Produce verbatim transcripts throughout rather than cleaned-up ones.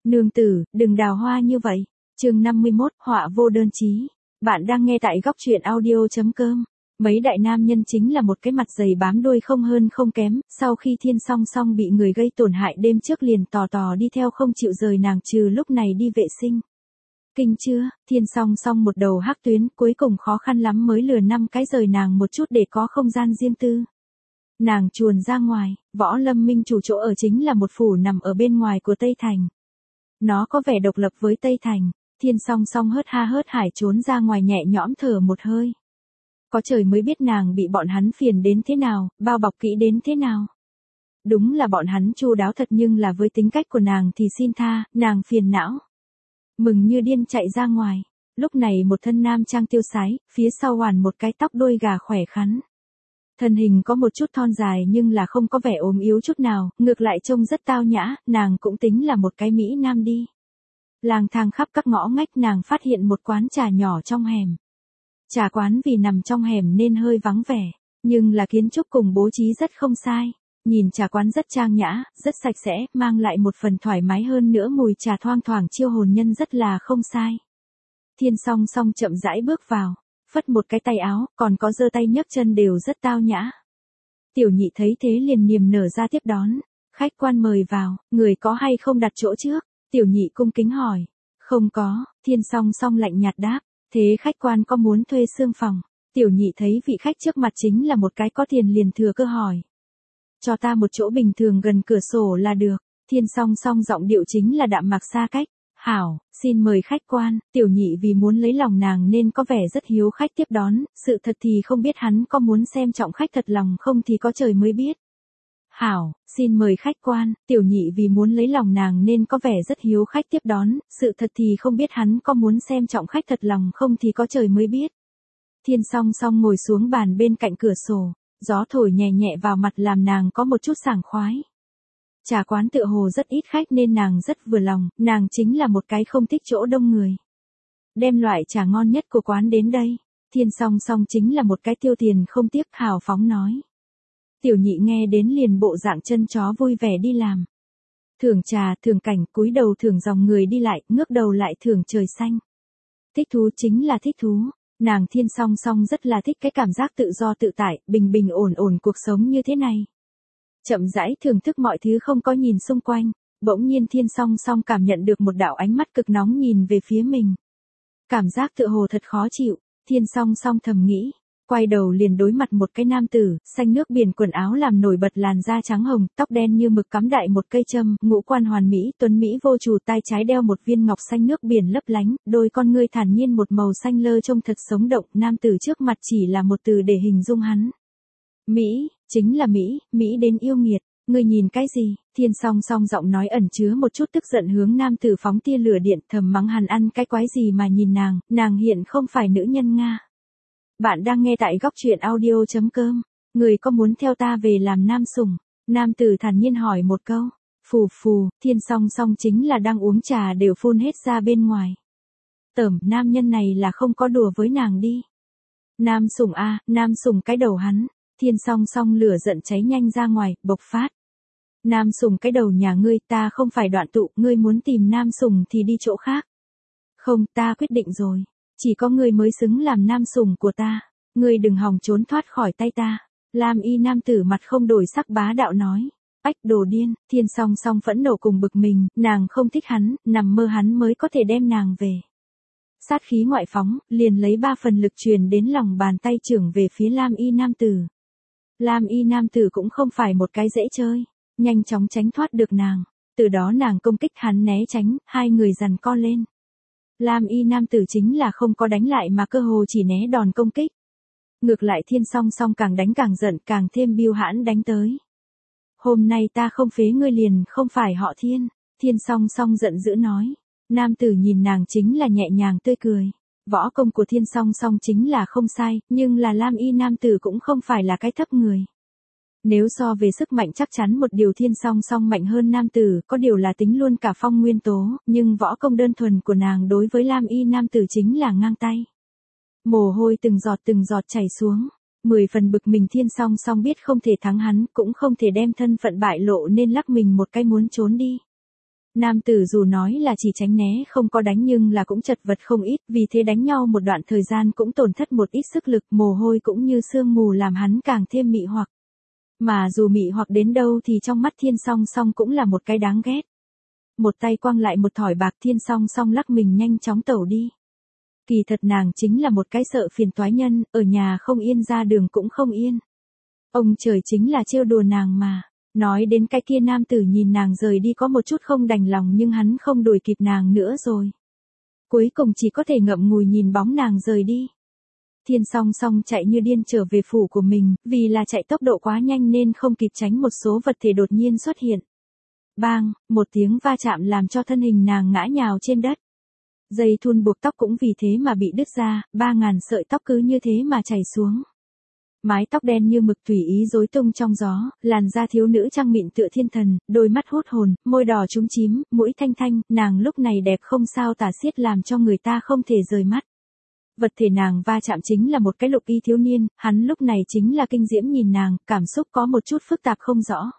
Nương tử, đừng đào hoa như vậy. Chương năm mươi mốt, họa vô đơn chí. Bạn đang nghe tại góc truyện audio chấm com. Mấy đại nam nhân chính là một cái mặt dày bám đuôi không hơn không kém, sau khi Thiên Song Song bị người gây tổn hại đêm trước liền tò tò đi theo không chịu rời nàng trừ lúc này đi vệ sinh. Kinh chưa, Thiên Song Song một đầu hắc tuyến, cuối cùng khó khăn lắm mới lừa năm cái rời nàng một chút để có không gian riêng tư. Nàng chuồn ra ngoài, Võ Lâm Minh chủ chỗ ở chính là một phủ nằm ở bên ngoài của Tây Thành. Nó có vẻ độc lập với Tây Thành. Thiên Song Song hớt ha hớt hải trốn ra ngoài nhẹ nhõm thở một hơi. Có trời mới biết nàng bị bọn hắn phiền đến thế nào, bao bọc kỹ đến thế nào. Đúng là bọn hắn chu đáo thật, nhưng là với tính cách của nàng thì xin tha, nàng phiền não. Mừng như điên chạy ra ngoài. Lúc này một thân nam trang tiêu sái, phía sau hoàn một cái tóc đuôi gà khỏe khắn. Thân hình có một chút thon dài nhưng là không có vẻ ốm yếu chút nào, ngược lại trông rất tao nhã, nàng cũng tính là một cái Mỹ Nam đi. Lang thang khắp các ngõ ngách nàng phát hiện một quán trà nhỏ trong hẻm. Trà quán vì nằm trong hẻm nên hơi vắng vẻ, nhưng là kiến trúc cùng bố trí rất không sai. Nhìn trà quán rất trang nhã, rất sạch sẽ, mang lại một phần thoải mái hơn nữa, mùi trà thoang thoảng chiêu hồn nhân rất là không sai. Thiên Song Song chậm rãi bước vào, phất một cái tay áo, còn có giơ tay nhấc chân đều rất tao nhã. Tiểu Nhị thấy thế liền niềm nở ra tiếp đón. Khách quan mời vào, người có hay không đặt chỗ trước? Tiểu Nhị cung kính hỏi. Không có, Thiên Song Song lạnh nhạt đáp. Thế khách quan có muốn thuê xương phòng? Tiểu Nhị thấy vị khách trước mặt chính là một cái có tiền liền thừa cơ hỏi. Cho ta một chỗ bình thường gần cửa sổ là được. Thiên Song Song giọng điệu chính là đạm mạc xa cách. Hảo, xin mời khách quan. Tiểu Nhị vì muốn lấy lòng nàng nên có vẻ rất hiếu khách tiếp đón, sự thật thì không biết hắn có muốn xem trọng khách thật lòng không thì có trời mới biết. Hảo, xin mời khách quan. Tiểu Nhị vì muốn lấy lòng nàng nên có vẻ rất hiếu khách tiếp đón, sự thật thì không biết hắn có muốn xem trọng khách thật lòng không thì có trời mới biết. Thiên Song Song ngồi xuống bàn bên cạnh cửa sổ, gió thổi nhẹ nhẹ vào mặt làm nàng có một chút sảng khoái. Trà quán tựa hồ rất ít khách nên nàng rất vừa lòng, nàng chính là một cái không thích chỗ đông người. Đem loại trà ngon nhất của quán đến đây. Thiên Song Song chính là một cái tiêu tiền không tiếc, hào phóng nói. Tiểu Nhị nghe đến liền bộ dạng chân chó vui vẻ đi làm. Thưởng trà, thưởng cảnh, cúi đầu thưởng dòng người đi lại, ngước đầu lại thưởng trời xanh. Thích thú chính là thích thú. Nàng Thiên Song Song rất là thích cái cảm giác tự do tự tại, bình bình ổn ổn cuộc sống như thế này. Chậm rãi thưởng thức mọi thứ không có nhìn xung quanh, bỗng nhiên Thiên Song Song cảm nhận được một đạo ánh mắt cực nóng nhìn về phía mình. Cảm giác tựa hồ thật khó chịu, Thiên Song Song thầm nghĩ, quay đầu liền đối mặt một cái nam tử, xanh nước biển, quần áo làm nổi bật làn da trắng hồng, tóc đen như mực cắm đại một cây châm, ngũ quan hoàn mỹ, tuấn mỹ vô chủ, tay trái đeo một viên ngọc xanh nước biển lấp lánh, đôi con ngươi thản nhiên một màu xanh lơ trông thật sống động, nam tử trước mặt chỉ là một từ để hình dung hắn. Mỹ, chính là Mỹ, Mỹ đến yêu nghiệt, ngươi nhìn cái gì? Thiên Song Song giọng nói ẩn chứa một chút tức giận hướng nam tử phóng tia lửa điện, thầm mắng hắn ăn cái quái gì mà nhìn nàng, nàng hiện không phải nữ nhân Nga. Bạn đang nghe tại góc truyện audio chấm com, người có muốn theo ta về làm nam sủng? Nam tử thản nhiên hỏi một câu, phù phù, Thiên Song Song chính là đang uống trà đều phun hết ra bên ngoài. Tởm, nam nhân này là không có đùa với nàng đi. Nam sủng a, nam sủng cái đầu hắn. Thiên Song Song lửa giận cháy nhanh ra ngoài, bộc phát. Nam sủng cái đầu nhà ngươi, ta không phải đoạn tụ, ngươi muốn tìm nam sủng thì đi chỗ khác. Không, ta quyết định rồi. Chỉ có ngươi mới xứng làm nam sủng của ta. Ngươi đừng hòng trốn thoát khỏi tay ta. Lam y nam tử mặt không đổi sắc bá đạo nói. Ách, đồ điên. Thiên Song Song phẫn nộ cùng bực mình, nàng không thích hắn, nằm mơ hắn mới có thể đem nàng về. Sát khí ngoại phóng, liền lấy ba phần lực truyền đến lòng bàn tay trưởng về phía Lam y nam tử. Lam y nam tử cũng không phải một cái dễ chơi, nhanh chóng tránh thoát được nàng, từ đó nàng công kích hắn né tránh, hai người giằng co lên. Lam y nam tử chính là không có đánh lại mà cơ hồ chỉ né đòn công kích. Ngược lại Thiên Song Song càng đánh càng giận, càng thêm biêu hãn đánh tới. Hôm nay ta không phế ngươi liền không phải họ Thiên. Thiên Song Song giận dữ nói. Nam tử nhìn nàng chính là nhẹ nhàng tươi cười. Võ công của Thiên Song Song chính là không sai, nhưng là Lam y nam tử cũng không phải là cái thấp người. Nếu so về sức mạnh chắc chắn một điều Thiên Song Song mạnh hơn nam tử, có điều là tính luôn cả phong nguyên tố, nhưng võ công đơn thuần của nàng đối với Lam y nam tử chính là ngang tay. Mồ hôi từng giọt từng giọt chảy xuống, mười phần bực mình Thiên Song Song biết không thể thắng hắn, cũng không thể đem thân phận bại lộ nên lắc mình một cái muốn trốn đi. Nam tử dù nói là chỉ tránh né không có đánh nhưng là cũng chật vật không ít, vì thế đánh nhau một đoạn thời gian cũng tổn thất một ít sức lực, mồ hôi cũng như sương mù làm hắn càng thêm mị hoặc. Mà dù mị hoặc đến đâu thì trong mắt Thiên Song Song cũng là một cái đáng ghét. Một tay quăng lại một thỏi bạc, Thiên Song Song lắc mình nhanh chóng tẩu đi. Kỳ thật nàng chính là một cái sợ phiền toái nhân, ở nhà không yên ra đường cũng không yên. Ông trời chính là trêu đùa nàng mà. Nói đến cái kia nam tử nhìn nàng rời đi có một chút không đành lòng nhưng hắn không đuổi kịp nàng nữa rồi. Cuối cùng chỉ có thể ngậm ngùi nhìn bóng nàng rời đi. Thiên Song Song chạy như điên trở về phủ của mình, vì là chạy tốc độ quá nhanh nên không kịp tránh một số vật thể đột nhiên xuất hiện. Bang, một tiếng va chạm làm cho thân hình nàng ngã nhào trên đất. Dây thun buộc tóc cũng vì thế mà bị đứt ra, ba ngàn sợi tóc cứ như thế mà chảy xuống. Mái tóc đen như mực tùy ý rối tung trong gió, làn da thiếu nữ trăng mịn tựa thiên thần, đôi mắt hút hồn, môi đỏ trúng chím, mũi thanh thanh, nàng lúc này đẹp không sao tả xiết làm cho người ta không thể rời mắt. Vật thể nàng va chạm chính là một cái lục y thiếu niên, hắn lúc này chính là kinh diễm nhìn nàng, cảm xúc có một chút phức tạp không rõ.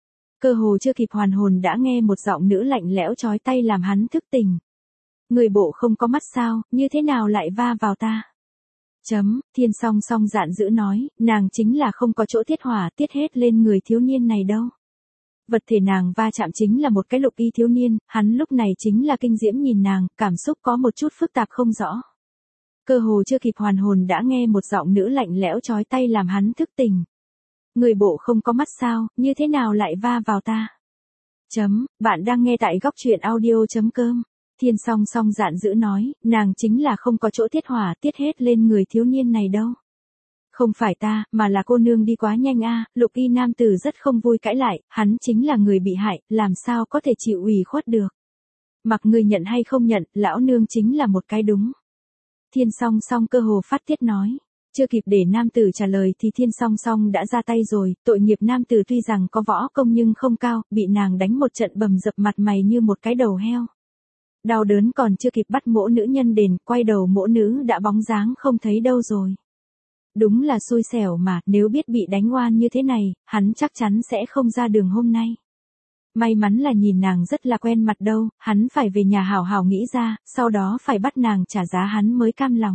Cơ hồ chưa kịp hoàn hồn đã nghe một giọng nữ lạnh lẽo chói tai làm hắn thức tỉnh. Người bộ không có mắt sao, như thế nào lại va vào ta? Chấm, Thiên Song Song giận dữ nói, nàng chính là không có chỗ tiết hỏa tiết hết lên người thiếu niên này đâu. Vật thể nàng va chạm chính là một cái lục y thiếu niên, hắn lúc này chính là kinh diễm nhìn nàng, cảm xúc có một chút phức tạp không rõ. Cơ hồ chưa kịp hoàn hồn đã nghe một giọng nữ lạnh lẽo chói tai làm hắn thức tỉnh. Người bộ không có mắt sao, như thế nào lại va vào ta? Chấm, bạn đang nghe tại góc truyện audio chấm com. Thiên Song Song giận dữ nói, nàng chính là không có chỗ tiết hỏa tiết hết lên người thiếu niên này đâu. Không phải ta, mà là cô nương đi quá nhanh a. Lục y nam tử rất không vui cãi lại, hắn chính là người bị hại, làm sao có thể chịu ủy khuất được. Mặc người nhận hay không nhận, lão nương chính là một cái đúng. Thiên Song Song cơ hồ phát tiết nói. Chưa kịp để nam tử trả lời thì Thiên Song Song đã ra tay rồi, tội nghiệp nam tử tuy rằng có võ công nhưng không cao, bị nàng đánh một trận bầm dập mặt mày như một cái đầu heo. Đau đớn còn chưa kịp bắt mỗ nữ nhân đền, quay đầu mỗ nữ đã bóng dáng không thấy đâu rồi. Đúng là xui xẻo mà, nếu biết bị đánh oan như thế này, hắn chắc chắn sẽ không ra đường hôm nay. May mắn là nhìn nàng rất là quen mặt đâu, hắn phải về nhà hào hào nghĩ ra, sau đó phải bắt nàng trả giá hắn mới cam lòng.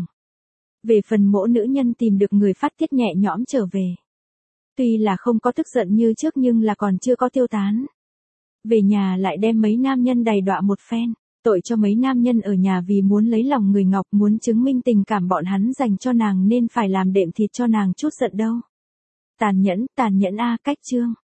Về phần mỗ nữ nhân tìm được người phát tiết nhẹ nhõm trở về. Tuy là không có tức giận như trước nhưng là còn chưa có tiêu tán. Về nhà lại đem mấy nam nhân đầy đọa một phen. Tội cho mấy nam nhân ở nhà vì muốn lấy lòng người Ngọc, muốn chứng minh tình cảm bọn hắn dành cho nàng nên phải làm đệm thịt cho nàng chút giận đâu. Tàn nhẫn, tàn nhẫn a, cách chương.